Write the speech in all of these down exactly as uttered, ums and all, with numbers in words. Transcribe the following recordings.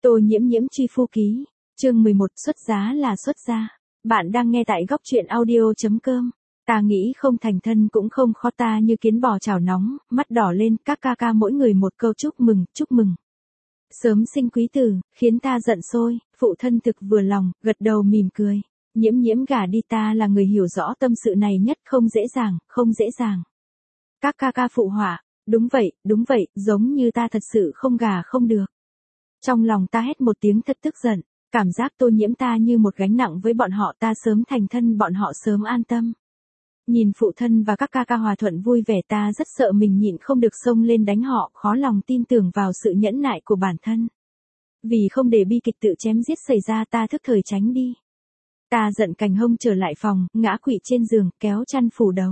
Tô Nhiễm Nhiễm truy phu ký, chương mười một xuất giá là xuất gia. Bạn đang nghe tại góc truyện audio.com. Ta nghĩ không thành thân cũng không khó, ta như kiến bò chảo nóng, mắt đỏ lên, các ca ca mỗi người một câu chúc mừng, chúc mừng. Sớm sinh quý tử, khiến ta giận sôi, phụ thân thực vừa lòng, gật đầu mỉm cười. Nhiễm Nhiễm gả đi, ta là người hiểu rõ tâm sự này nhất, không dễ dàng, không dễ dàng. Các ca ca phụ họa, đúng vậy, đúng vậy, giống như ta thật sự không gả không được. Trong lòng ta hét một tiếng thật tức giận, cảm giác Tô Nhiễm ta như một gánh nặng với bọn họ, ta sớm thành thân bọn họ sớm an tâm. Nhìn phụ thân và các ca ca hòa thuận vui vẻ, ta rất sợ mình nhịn không được xông lên đánh họ, khó lòng tin tưởng vào sự nhẫn nại của bản thân. Vì không để bi kịch tự chém giết xảy ra, ta thức thời tránh đi. Ta giận cành hông trở lại phòng, ngã quỵ trên giường, kéo chăn phủ đầu.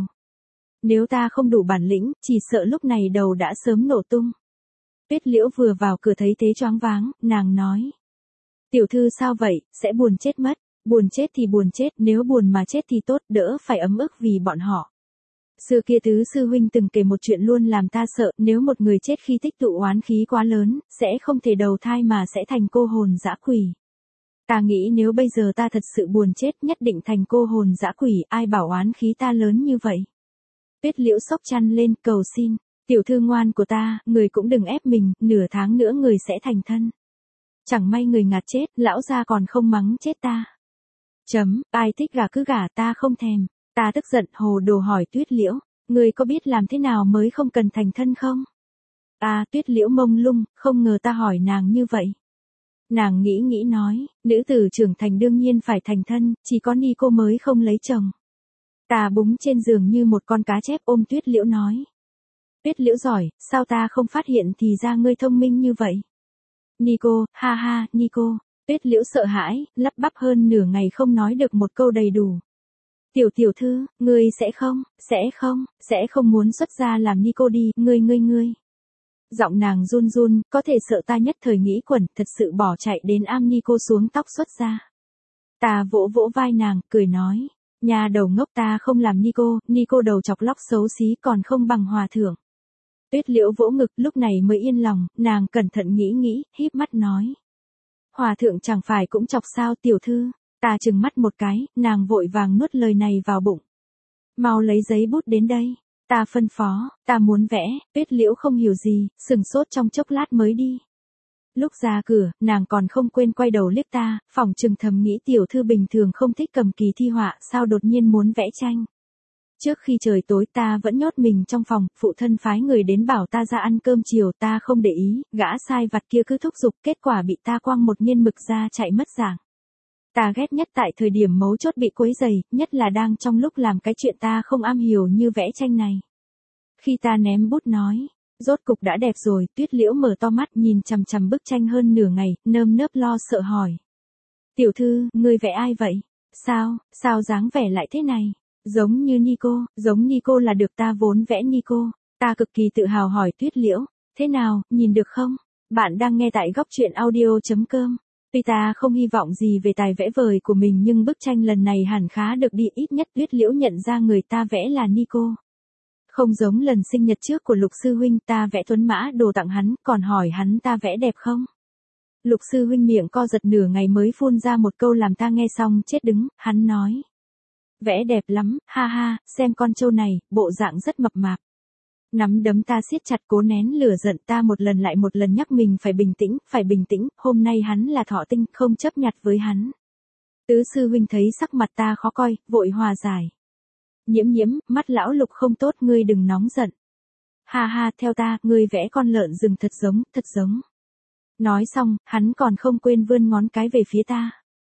Nếu ta không đủ bản lĩnh, chỉ sợ lúc này đầu đã sớm nổ tung. Tuyết Liễu vừa vào cửa thấy thế choáng váng, nàng nói. Tiểu thư sao vậy, sẽ buồn chết mất, buồn chết thì buồn chết, nếu buồn mà chết thì tốt, đỡ phải ấm ức vì bọn họ. Xưa kia tứ sư huynh từng kể một chuyện luôn làm ta sợ, nếu một người chết khi tích tụ oán khí quá lớn, sẽ không thể đầu thai mà sẽ thành cô hồn dã quỷ. Ta nghĩ nếu bây giờ ta thật sự buồn chết, nhất định thành cô hồn dã quỷ, ai bảo oán khí ta lớn như vậy. Tuyết Liễu xốc chăn lên, cầu xin. Tiểu thư ngoan của ta, người cũng đừng ép mình, nửa tháng nữa người sẽ thành thân. Chẳng may người ngạt chết, lão gia còn không mắng chết ta. Chấm, ai thích gả cứ gả, ta không thèm. Ta tức giận hồ đồ hỏi Tuyết Liễu, người có biết làm thế nào mới không cần thành thân không? À, Tuyết Liễu mông lung, không ngờ ta hỏi nàng như vậy. Nàng nghĩ nghĩ nói, nữ tử trưởng thành đương nhiên phải thành thân, chỉ có ni cô mới không lấy chồng. Ta búng trên giường như một con cá chép ôm Tuyết Liễu nói. Tuyết Liễu giỏi, sao ta không phát hiện thì ra ngươi thông minh như vậy? Nico, ha ha, Nico. Tuyết Liễu sợ hãi, lắp bắp hơn nửa ngày không nói được một câu đầy đủ. Tiểu tiểu thư, ngươi sẽ không, sẽ không, sẽ không muốn xuất gia làm Nico đi, ngươi ngươi ngươi. Giọng nàng run run, có thể sợ ta nhất thời nghĩ quẩn, thật sự bỏ chạy đến am Nico xuống tóc xuất gia. Ta vỗ vỗ vai nàng, cười nói. Nhà đầu ngốc, ta không làm Nico, Nico đầu chọc lóc xấu xí còn không bằng hòa thượng. Tuyết Liễu vỗ ngực, lúc này mới yên lòng, nàng cẩn thận nghĩ nghĩ, híp mắt nói. Hòa thượng chẳng phải cũng chọc sao tiểu thư, ta trừng mắt một cái, nàng vội vàng nuốt lời này vào bụng. Mau lấy giấy bút đến đây, ta phân phó, ta muốn vẽ, Tuyết Liễu không hiểu gì, sừng sốt trong chốc lát mới đi. Lúc ra cửa, nàng còn không quên quay đầu liếc ta, phỏng chừng thầm nghĩ tiểu thư bình thường không thích cầm kỳ thi họa, sao đột nhiên muốn vẽ tranh. Trước khi trời tối ta vẫn nhốt mình trong phòng, phụ thân phái người đến bảo ta ra ăn cơm chiều, ta không để ý, gã sai vặt kia cứ thúc giục, kết quả bị ta quăng một nghiên mực ra chạy mất dạng. Ta ghét nhất tại thời điểm mấu chốt bị quấy rầy, nhất là đang trong lúc làm cái chuyện ta không am hiểu như vẽ tranh này. Khi ta ném bút nói, rốt cục đã đẹp rồi, Tuyết Liễu mở to mắt nhìn chằm chằm bức tranh hơn nửa ngày, nơm nớp lo sợ hỏi. Tiểu thư, ngươi vẽ ai vậy? Sao, sao dáng vẻ lại thế này? Giống như Nico, giống Nico là được, ta vốn vẽ Nico. Ta cực kỳ tự hào hỏi Tuyết Liễu, thế nào, nhìn được không? Bạn đang nghe tại góc truyện audio.com. Tuy ta không hy vọng gì về tài vẽ vời của mình nhưng bức tranh lần này hẳn khá được đi, ít nhất Tuyết Liễu nhận ra người ta vẽ là Nico. Không giống lần sinh nhật trước của Lục sư huynh, ta vẽ tuấn mã đồ tặng hắn, còn hỏi hắn ta vẽ đẹp không? Lục sư huynh miệng co giật nửa ngày mới phun ra một câu làm ta nghe xong chết đứng, hắn nói. Vẽ đẹp lắm, ha ha, xem con trâu này, bộ dạng rất mập mạp. Nắm đấm ta siết chặt cố nén lửa giận, ta một lần lại một lần nhắc mình phải bình tĩnh, phải bình tĩnh, hôm nay hắn là thọ tinh, không chấp nhặt với hắn. Tứ sư huynh thấy sắc mặt ta khó coi, vội hòa giải. Nhiễm Nhiễm, mắt lão Lục không tốt, ngươi đừng nóng giận. Ha ha, theo ta, ngươi vẽ con lợn rừng thật giống, thật giống. Nói xong, hắn còn không quên vươn ngón cái về phía ta.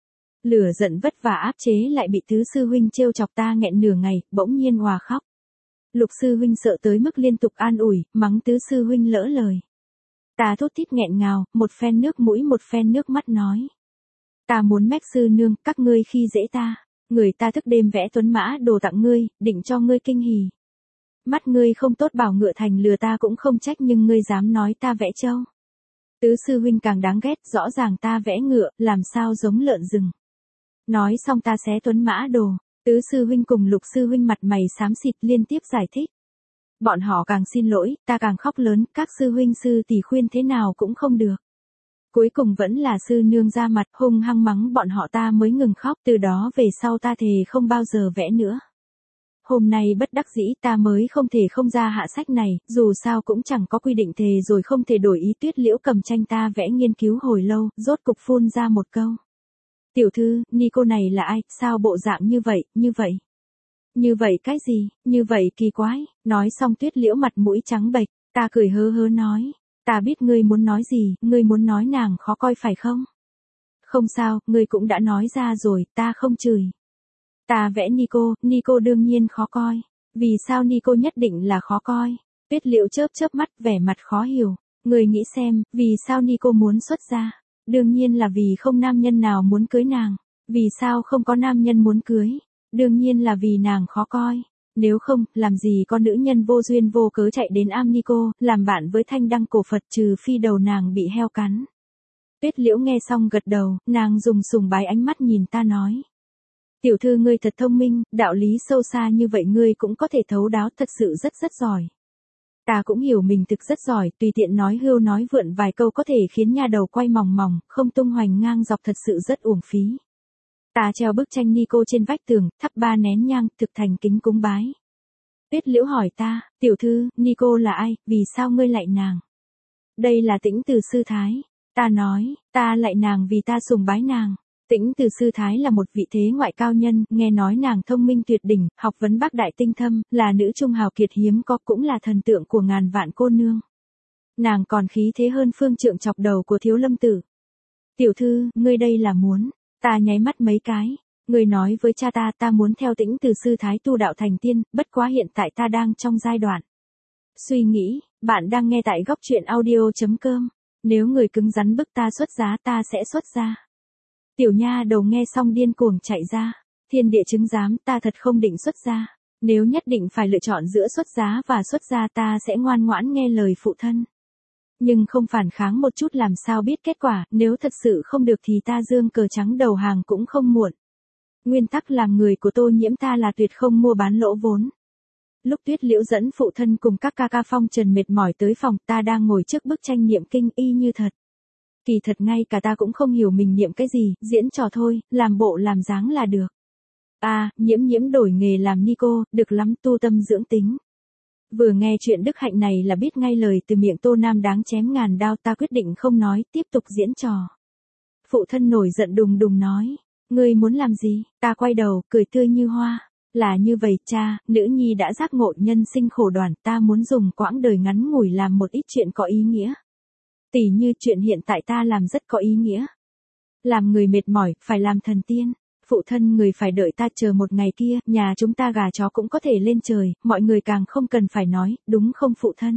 Lửa giận vất vả áp chế lại bị tứ sư huynh trêu chọc, ta nghẹn nửa ngày, bỗng nhiên òa khóc. Lục sư huynh sợ tới mức liên tục an ủi, mắng tứ sư huynh lỡ lời. Ta thốt thít nghẹn ngào, một phen nước mũi một phen nước mắt nói. Ta muốn mách sư nương, các ngươi khi dễ ta, người ta thức đêm vẽ tuấn mã đồ tặng ngươi, định cho ngươi kinh hỉ. Mắt ngươi không tốt bảo ngựa thành lừa ta cũng không trách, nhưng ngươi dám nói ta vẽ trâu. Tứ sư huynh càng đáng ghét, rõ ràng ta vẽ ngựa, làm sao giống lợn rừng. Nói xong ta xé tuấn mã đồ, tứ sư huynh cùng Lục sư huynh mặt mày xám xịt liên tiếp giải thích. Bọn họ càng xin lỗi, ta càng khóc lớn, các sư huynh sư tỷ khuyên thế nào cũng không được. Cuối cùng vẫn là sư nương ra mặt hung hăng mắng bọn họ ta mới ngừng khóc, từ đó về sau ta thề không bao giờ vẽ nữa. Hôm nay bất đắc dĩ ta mới không thể không ra hạ sách này, dù sao cũng chẳng có quy định thề rồi không thể đổi ý. Tuyết Liễu cầm tranh ta vẽ nghiên cứu hồi lâu, rốt cục phun ra một câu. Tiểu thư, Nico này là ai, sao bộ dạng như vậy, như vậy? Như vậy cái gì, như vậy kỳ quái, nói xong Tuyết Liễu mặt mũi trắng bệch, ta cười hớ hớ nói. Ta biết ngươi muốn nói gì, ngươi muốn nói nàng khó coi phải không? Không sao, ngươi cũng đã nói ra rồi, ta không chửi. Ta vẽ Nico, Nico đương nhiên khó coi. Vì sao Nico nhất định là khó coi? Tuyết Liễu chớp chớp mắt vẻ mặt khó hiểu. Ngươi nghĩ xem, vì sao Nico muốn xuất gia? Đương nhiên là vì không nam nhân nào muốn cưới nàng. Vì sao không có nam nhân muốn cưới? Đương nhiên là vì nàng khó coi. Nếu không, làm gì con nữ nhân vô duyên vô cớ chạy đến am Nico, làm bạn với thanh đăng cổ Phật, trừ phi đầu nàng bị heo cắn. Tuyết Liễu nghe xong gật đầu, nàng dùng sùng bái ánh mắt nhìn ta nói. Tiểu thư ngươi thật thông minh, đạo lý sâu xa như vậy ngươi cũng có thể thấu đáo, thật sự rất rất giỏi. Ta cũng hiểu mình thực rất giỏi, tùy tiện nói hưu nói vượn vài câu có thể khiến nhà đầu quay mòng mòng, không tung hoành ngang dọc, thật sự rất uổng phí. Ta treo bức tranh Nico trên vách tường, thắp ba nén nhang, thực thành kính cúng bái. Tuyết Liễu hỏi ta, tiểu thư, Nico là ai, vì sao ngươi lại nàng? Đây là Tĩnh Từ sư thái. Ta nói, ta lại nàng vì ta sùng bái nàng. Tĩnh Từ sư thái là một vị thế ngoại cao nhân, nghe nói nàng thông minh tuyệt đỉnh, học vấn bác đại tinh thâm, là nữ trung hào kiệt hiếm có, cũng là thần tượng của ngàn vạn cô nương. Nàng còn khí thế hơn phương trượng chọc đầu của Thiếu Lâm Tử. Tiểu thư, ngươi đây là muốn? Ta nháy mắt mấy cái. Ngươi nói với cha ta, ta muốn theo Tĩnh Từ sư thái tu đạo thành tiên, bất quá hiện tại ta đang trong giai đoạn suy nghĩ. Bạn đang nghe tại góc truyện audio chấm com. Nếu người cứng rắn bức ta xuất giá, ta sẽ xuất gia. Tiểu nha đầu nghe xong điên cuồng chạy ra. Thiên địa chứng giám, ta thật không định xuất gia. Nếu nhất định phải lựa chọn giữa xuất giá và xuất gia, ta sẽ ngoan ngoãn nghe lời phụ thân. Nhưng không phản kháng một chút làm sao biết kết quả, nếu thật sự không được thì ta dương cờ trắng đầu hàng cũng không muộn. Nguyên tắc làm người của Tô Nhiễm ta là tuyệt không mua bán lỗ vốn. Lúc Tuyết Liễu dẫn phụ thân cùng các ca ca phong trần mệt mỏi tới phòng, ta đang ngồi trước bức tranh niệm kinh y như thật. Kỳ thật ngay cả ta cũng không hiểu mình niệm cái gì, diễn trò thôi, làm bộ làm dáng là được. À, Nhiễm Nhiễm đổi nghề làm Nico, được lắm, tu tâm dưỡng tính. Vừa nghe chuyện đức hạnh này là biết ngay lời từ miệng Tô Nam đáng chém ngàn đao, ta quyết định không nói, tiếp tục diễn trò. Phụ thân nổi giận đùng đùng nói, ngươi muốn làm gì? Ta quay đầu, cười tươi như hoa. Là như vậy cha, nữ nhi đã giác ngộ nhân sinh khổ đoàn, ta muốn dùng quãng đời ngắn ngủi làm một ít chuyện có ý nghĩa. Tỉ như chuyện hiện tại ta làm rất có ý nghĩa. Làm người mệt mỏi, phải làm thần tiên. Phụ thân người phải đợi ta chờ một ngày kia, nhà chúng ta gà chó cũng có thể lên trời, mọi người càng không cần phải nói, đúng không phụ thân?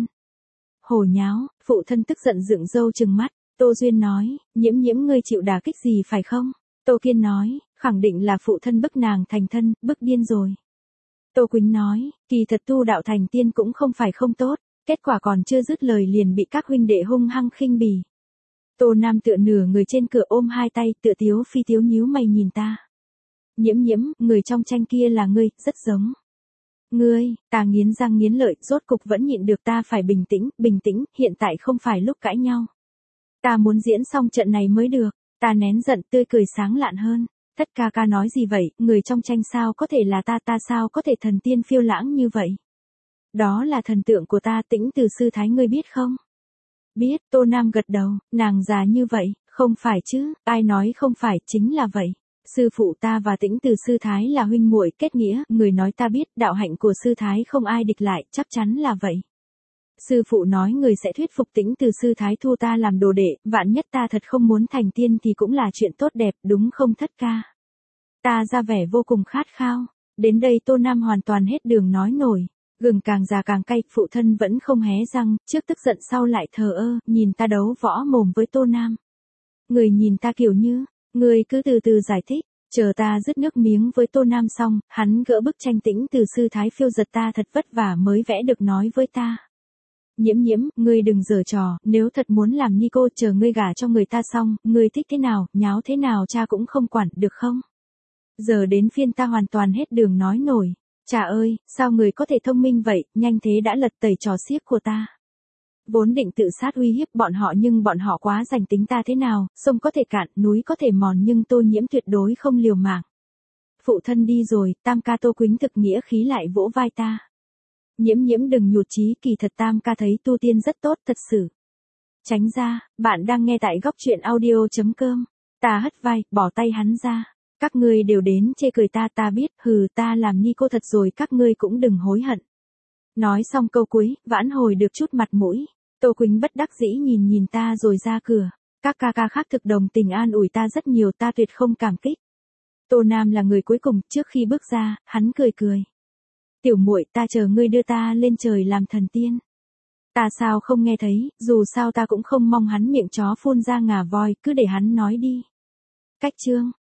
Hồ nháo, phụ thân tức giận dựng râu trừng mắt. Tô Duyên nói, Nhiễm Nhiễm ngươi chịu đả kích gì phải không? Tô Kiên nói, khẳng định là phụ thân bức nàng thành thân, bức điên rồi. Tô Quỳnh nói, kỳ thật tu đạo thành tiên cũng không phải không tốt, kết quả còn chưa dứt lời liền bị các huynh đệ hung hăng khinh bỉ. Tô Nam tựa nửa người trên cửa ôm hai tay, tựa tiếu phi tiếu nhíu mày nhìn ta. Nhiễm Nhiễm, người trong tranh kia là ngươi, rất giống. Ngươi, ta nghiến răng nghiến lợi, rốt cục vẫn nhịn được, ta phải bình tĩnh, bình tĩnh, hiện tại không phải lúc cãi nhau. Ta muốn diễn xong trận này mới được. Ta nén giận, tươi cười sáng lạn hơn. Thất ca ca nói gì vậy, người trong tranh sao có thể là ta, ta sao có thể thần tiên phiêu lãng như vậy? Đó là thần tượng của ta, Tĩnh Từ sư thái, ngươi biết không? Biết, Tô Nam gật đầu, nàng già như vậy, không phải chứ, ai nói không phải, chính là vậy. Sư phụ ta và Tĩnh Từ sư thái là huynh muội kết nghĩa, người nói ta biết, đạo hạnh của sư thái không ai địch lại, chắc chắn là vậy. Sư phụ nói người sẽ thuyết phục Tĩnh Từ sư thái thu ta làm đồ đệ, vạn nhất ta thật không muốn thành tiên thì cũng là chuyện tốt đẹp, đúng không thất ca? Ta ra vẻ vô cùng khát khao. Đến đây Tô Nam hoàn toàn hết đường nói nổi. Gừng càng già càng cay, phụ thân vẫn không hé răng, trước tức giận sau lại thờ ơ, nhìn ta đấu võ mồm với Tô Nam. Người nhìn ta kiểu như, người cứ từ từ giải thích, chờ ta dứt nước miếng với Tô Nam xong, hắn gỡ bức tranh Tĩnh Từ sư thái phiêu giật ta thật vất vả mới vẽ được nói với ta. Nhiễm Nhiễm, ngươi đừng giở trò, nếu thật muốn làm Nico chờ ngươi gả cho người ta xong, ngươi thích thế nào, nháo thế nào cha cũng không quản, được không? Giờ đến phiên ta hoàn toàn hết đường nói nổi. Cha ơi, sao người có thể thông minh vậy, nhanh thế đã lật tẩy trò xiếc của ta. Vốn định tự sát uy hiếp bọn họ nhưng bọn họ quá giành tính ta thế nào, sông có thể cạn, núi có thể mòn nhưng Tô Nhiễm tuyệt đối không liều mạng. Phụ thân đi rồi, tam ca Tô Quýnh thực nghĩa khí lại vỗ vai ta. Nhiễm nhiễm đừng nhụt chí, kỳ thật tam ca thấy tu tiên rất tốt thật sự. Tránh ra, bạn đang nghe tại góc truyện audio.com. Ta hất vai, bỏ tay hắn ra. Các ngươi đều đến chê cười ta ta biết, hừ ta làm ni cô thật rồi các ngươi cũng đừng hối hận. Nói xong câu cuối, vãn hồi được chút mặt mũi. Tô Quýnh bất đắc dĩ nhìn nhìn ta rồi ra cửa. Các ca ca khác thực đồng tình an ủi ta rất nhiều ta tuyệt không cảm kích. Tô Nam là người cuối cùng, trước khi bước ra, hắn cười cười. Tiểu muội ta chờ ngươi đưa ta lên trời làm thần tiên. Ta sao không nghe thấy, dù sao ta cũng không mong hắn miệng chó phun ra ngà voi, cứ để hắn nói đi. Cách chương.